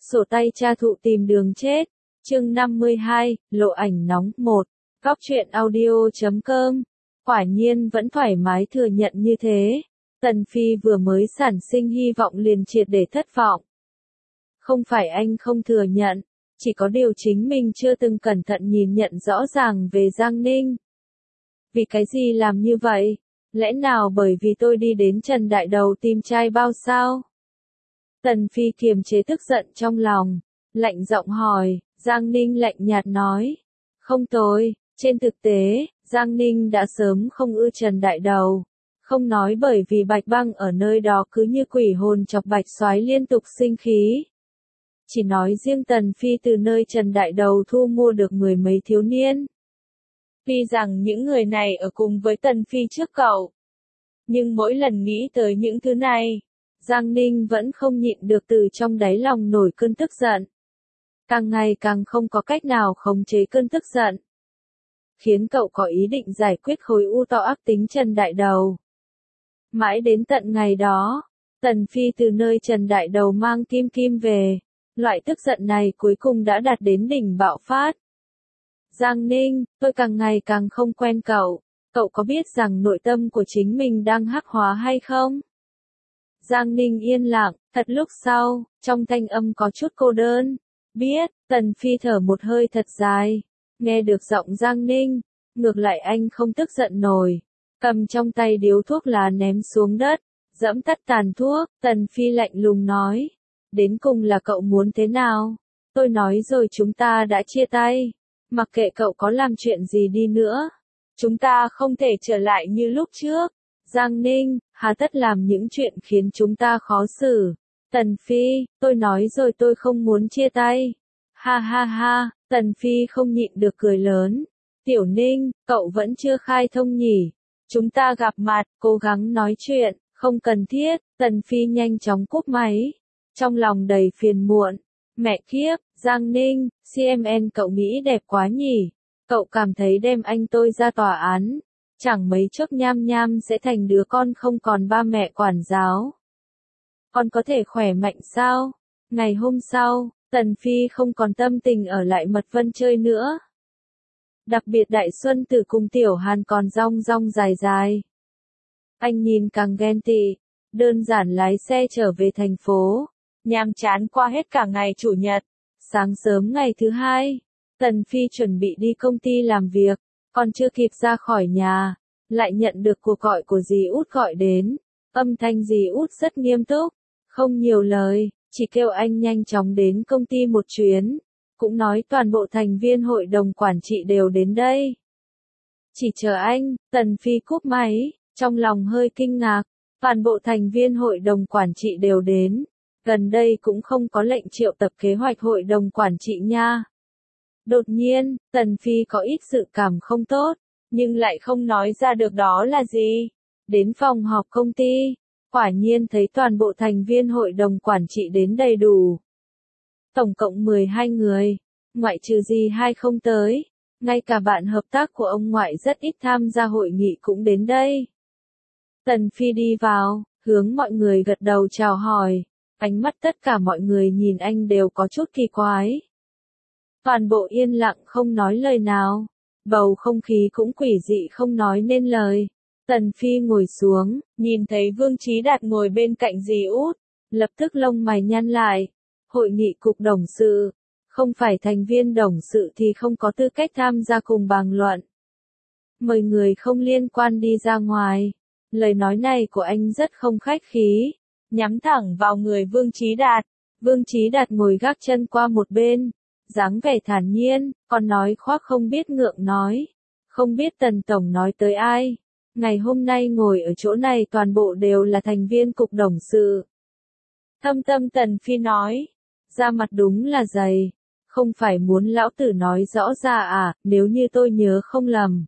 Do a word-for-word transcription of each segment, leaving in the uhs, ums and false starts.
Sổ tay cha thụ tìm đường chết. Chương năm mươi hai, lộ ảnh nóng một. Góc truyện audio chấm com. Quả nhiên vẫn thoải mái thừa nhận như thế. Tần Phi vừa mới sản sinh hy vọng liền triệt để thất vọng. Không phải anh không thừa nhận, chỉ có điều chính mình chưa từng cẩn thận nhìn nhận rõ ràng về Giang Ninh. Vì cái gì làm như vậy? Lẽ nào bởi vì tôi đi đến Trần Đại Đầu tìm trai bao sao? Tần Phi kiềm chế tức giận trong lòng, lạnh giọng hỏi. Giang Ninh lạnh nhạt nói. Không tôi, trên thực tế, Giang Ninh đã sớm không ưa Trần Đại Đầu. Không nói bởi vì Bạch Băng ở nơi đó cứ như quỷ hồn chọc Bạch Soái liên tục sinh khí. Chỉ nói riêng Tần Phi từ nơi Trần Đại Đầu thu mua được mười mấy thiếu niên. Tuy rằng những người này ở cùng với Tần Phi trước cậu. Nhưng mỗi lần nghĩ tới những thứ này, Giang Ninh vẫn không nhịn được từ trong đáy lòng nổi cơn tức giận. Càng ngày càng không có cách nào khống chế cơn tức giận. Khiến cậu có ý định giải quyết khối u to ác tính Trần Đại Đầu. Mãi đến tận ngày đó, Tần Phi từ nơi Trần Đại Đầu mang Kim Kim về, loại tức giận này cuối cùng đã đạt đến đỉnh bạo phát. Giang Ninh, tôi càng ngày càng không quen cậu, cậu có biết rằng nội tâm của chính mình đang hắc hóa hay không? Giang Ninh yên lặng, thật lúc sau, trong thanh âm có chút cô đơn. Biết, Tần Phi thở một hơi thật dài, nghe được giọng Giang Ninh, ngược lại anh không tức giận nổi, cầm trong tay điếu thuốc lá ném xuống đất, dẫm tắt tàn thuốc, Tần Phi lạnh lùng nói, đến cùng là cậu muốn thế nào? Tôi nói rồi chúng ta đã chia tay, mặc kệ cậu có làm chuyện gì đi nữa, chúng ta không thể trở lại như lúc trước. Giang Ninh, hà tất làm những chuyện khiến chúng ta khó xử. Tần Phi, tôi nói rồi tôi không muốn chia tay. Ha ha ha, Tần Phi không nhịn được cười lớn. Tiểu Ninh, cậu vẫn chưa khai thông nhỉ? Chúng ta gặp mặt, cố gắng nói chuyện, không cần thiết. Tần Phi nhanh chóng cúp máy. Trong lòng đầy phiền muộn. Mẹ kiếp, Giang Ninh, xê em en cậu nghĩ đẹp quá nhỉ? Cậu cảm thấy đem anh tôi ra tòa án, chẳng mấy chốc nham nham sẽ thành đứa con không còn ba mẹ quản giáo. Con có thể khỏe mạnh sao? Ngày hôm sau, Tần Phi không còn tâm tình ở lại Mật Vân chơi nữa. Đặc biệt Đại Xuân Tử cùng Tiểu Hàn còn rong rong dài dài. Anh nhìn càng ghen tị, đơn giản lái xe trở về thành phố, nhàm chán qua hết cả ngày Chủ nhật. Sáng sớm ngày thứ hai, Tần Phi chuẩn bị đi công ty làm việc, còn chưa kịp ra khỏi nhà, lại nhận được cuộc gọi của dì Út gọi đến. Âm thanh dì Út rất nghiêm túc, không nhiều lời, chỉ kêu anh nhanh chóng đến công ty một chuyến, cũng nói toàn bộ thành viên hội đồng quản trị đều đến đây. Chỉ chờ anh, Tần Phi cúp máy, trong lòng hơi kinh ngạc, toàn bộ thành viên hội đồng quản trị đều đến, gần đây cũng không có lệnh triệu tập kế hoạch hội đồng quản trị nha. Đột nhiên, Tần Phi có ít dự cảm không tốt, nhưng lại không nói ra được đó là gì. Đến phòng họp công ty, quả nhiên thấy toàn bộ thành viên hội đồng quản trị đến đầy đủ. Tổng cộng mười hai người, ngoại trừ gì hai không tới, ngay cả bạn hợp tác của ông ngoại rất ít tham gia hội nghị cũng đến đây. Tần Phi đi vào, hướng mọi người gật đầu chào hỏi, ánh mắt tất cả mọi người nhìn anh đều có chút kỳ quái. Toàn bộ yên lặng không nói lời nào, bầu không khí cũng quỷ dị không nói nên lời. Tần Phi ngồi xuống, nhìn thấy Vương Chí Đạt ngồi bên cạnh dì Út, lập tức lông mày nhăn lại. Hội nghị cục董sự, không phải thành viên董sự thì không có tư cách tham gia cùng bàn luận. Mời người không liên quan đi ra ngoài. Lời nói này của anh rất không khách khí, nhắm thẳng vào người Vương Chí Đạt. Vương Chí Đạt ngồi gác chân qua một bên, dáng vẻ thản nhiên, còn nói khoác không biết ngượng nói. Không biết Tần Tổng nói tới ai. Ngày hôm nay ngồi ở chỗ này toàn bộ đều là thành viên cục董sự. Thâm tâm Tần Phi nói, da mặt đúng là dày, không phải muốn lão tử nói rõ ra à, nếu như tôi nhớ không lầm.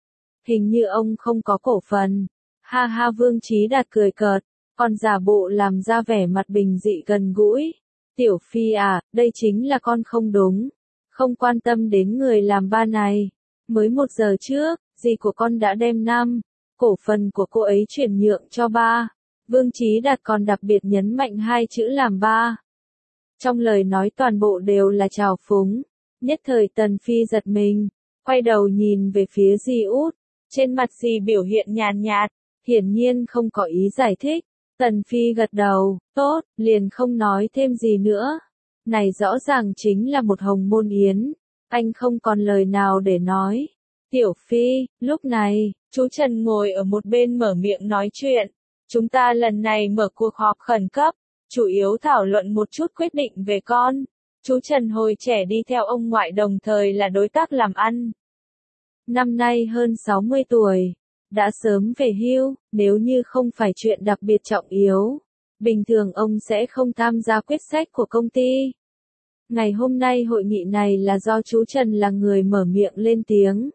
Hình như ông không có cổ phần. Ha ha, Vương Chí Đạt cười cợt, còn giả bộ làm ra vẻ mặt bình dị gần gũi. Tiểu Phi à, đây chính là con không đúng, không quan tâm đến người làm ba này. Mới một giờ trước, dì của con đã đem năm cổ phần của cô ấy chuyển nhượng cho ba. Vương Chí Đạt còn đặc biệt nhấn mạnh hai chữ làm ba. Trong lời nói toàn bộ đều là trào phúng. Nhất thời Tần Phi giật mình, quay đầu nhìn về phía Di Út, trên mặt Di biểu hiện nhàn nhạt, hiển nhiên không có ý giải thích. Tần Phi gật đầu, tốt, liền không nói thêm gì nữa. Này rõ ràng chính là một hồng môn yến, anh không còn lời nào để nói. Tiểu Phi, lúc này, chú Trần ngồi ở một bên mở miệng nói chuyện. Chúng ta lần này mở cuộc họp khẩn cấp, chủ yếu thảo luận một chút quyết định về con. Chú Trần hồi trẻ đi theo ông ngoại đồng thời là đối tác làm ăn. Năm nay hơn sáu mươi tuổi, đã sớm về hưu, nếu như không phải chuyện đặc biệt trọng yếu, bình thường ông sẽ không tham gia quyết sách của công ty. Ngày hôm nay hội nghị này là do chú Trần là người mở miệng lên tiếng.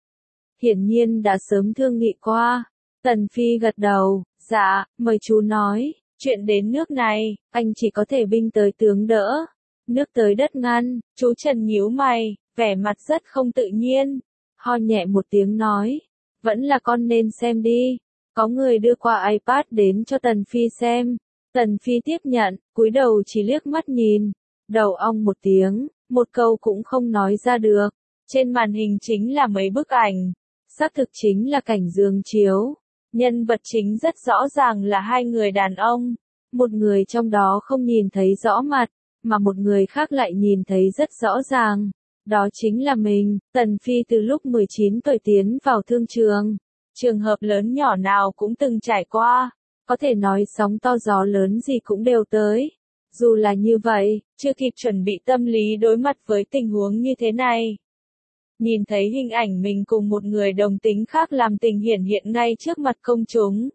Hiển nhiên đã sớm thương nghị qua. Tần Phi gật đầu, dạ, mời chú nói, chuyện đến nước này, anh chỉ có thể binh tới tướng đỡ. Nước tới đất ngăn, chú Trần nhíu mày, vẻ mặt rất không tự nhiên. Ho nhẹ một tiếng nói, vẫn là con nên xem đi. Có người đưa qua iPad đến cho Tần Phi xem. Tần Phi tiếp nhận, cúi đầu chỉ liếc mắt nhìn. Đầu ong một tiếng, một câu cũng không nói ra được. Trên màn hình chính là mấy bức ảnh. Xác thực chính là cảnh giường chiếu. Nhân vật chính rất rõ ràng là hai người đàn ông. Một người trong đó không nhìn thấy rõ mặt, mà một người khác lại nhìn thấy rất rõ ràng. Đó chính là mình. Tần Phi từ lúc mười chín tuổi tiến vào thương trường. Trường hợp lớn nhỏ nào cũng từng trải qua. Có thể nói sóng to gió lớn gì cũng đều tới. Dù là như vậy, chưa kịp chuẩn bị tâm lý đối mặt với tình huống như thế này. Nhìn thấy hình ảnh mình cùng một người đồng tính khác làm tình hiển hiện ngay trước mặt công chúng.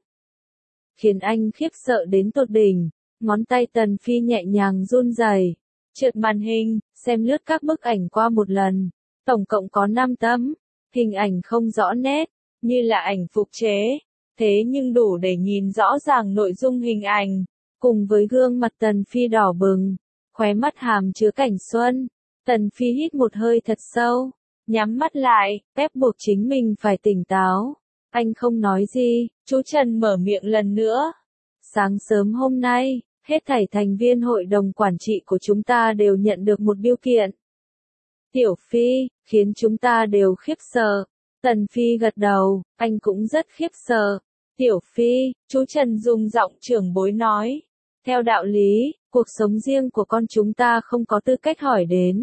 Khiến anh khiếp sợ đến tột đỉnh, ngón tay Tần Phi nhẹ nhàng run rẩy, trượt màn hình, xem lướt các bức ảnh qua một lần. Tổng cộng có năm tấm, hình ảnh không rõ nét, như là ảnh phục chế, thế nhưng đủ để nhìn rõ ràng nội dung hình ảnh. Cùng với gương mặt Tần Phi đỏ bừng, khóe mắt hàm chứa cảnh xuân, Tần Phi hít một hơi thật sâu, nhắm mắt lại, ép buộc chính mình phải tỉnh táo. Anh không nói gì, chú Trần mở miệng lần nữa. Sáng sớm hôm nay, hết thảy thành viên hội đồng quản trị của chúng ta đều nhận được một bưu kiện. Tiểu Phi, khiến chúng ta đều khiếp sợ. Tần Phi gật đầu, anh cũng rất khiếp sợ. Tiểu Phi, chú Trần dùng giọng trưởng bối nói. Theo đạo lý, cuộc sống riêng của con chúng ta không có tư cách hỏi đến.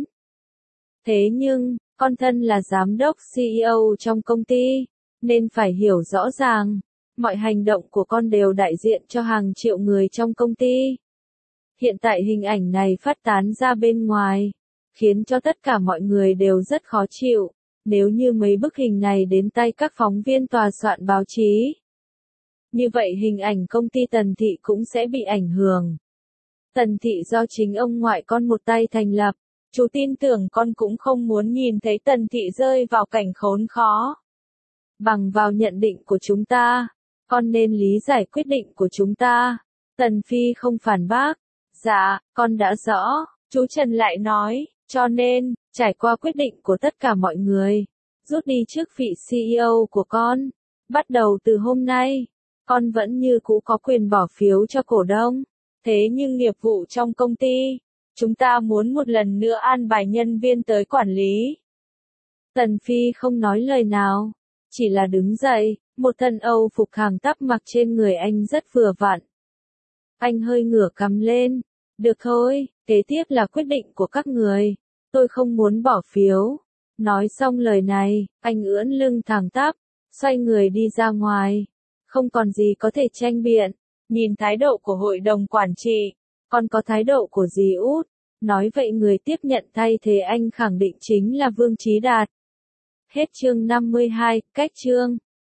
Thế nhưng, con thân là giám đốc xê e ô trong công ty, nên phải hiểu rõ ràng, mọi hành động của con đều đại diện cho hàng triệu người trong công ty. Hiện tại hình ảnh này phát tán ra bên ngoài, khiến cho tất cả mọi người đều rất khó chịu, nếu như mấy bức hình này đến tay các phóng viên tòa soạn báo chí. Như vậy hình ảnh công ty Tần Thị cũng sẽ bị ảnh hưởng. Tần Thị do chính ông ngoại con một tay thành lập, chú tin tưởng con cũng không muốn nhìn thấy Tần Thị rơi vào cảnh khốn khó. Bằng vào nhận định của chúng ta, con nên lý giải quyết định của chúng ta. Tần Phi không phản bác. Dạ, con đã rõ, chú Trần lại nói, cho nên, trải qua quyết định của tất cả mọi người, rút đi chức vị xê e ô của con. Bắt đầu từ hôm nay, con vẫn như cũ có quyền bỏ phiếu cho cổ đông. Thế nhưng nghiệp vụ trong công ty, chúng ta muốn một lần nữa an bài nhân viên tới quản lý. Tần Phi không nói lời nào, chỉ là đứng dậy, một thân Âu phục hàng tắp mặc trên người anh rất vừa vặn. Anh hơi ngửa cằm lên, được thôi, kế tiếp là quyết định của các người, tôi không muốn bỏ phiếu. Nói xong lời này, anh ưỡn lưng thẳng tắp, xoay người đi ra ngoài, không còn gì có thể tranh biện. Nhìn thái độ của hội đồng quản trị, còn có thái độ của dì Út, nói vậy người tiếp nhận thay thế anh khẳng định chính là Vương Chí Đạt. Hết chương năm mươi hai, cách chương.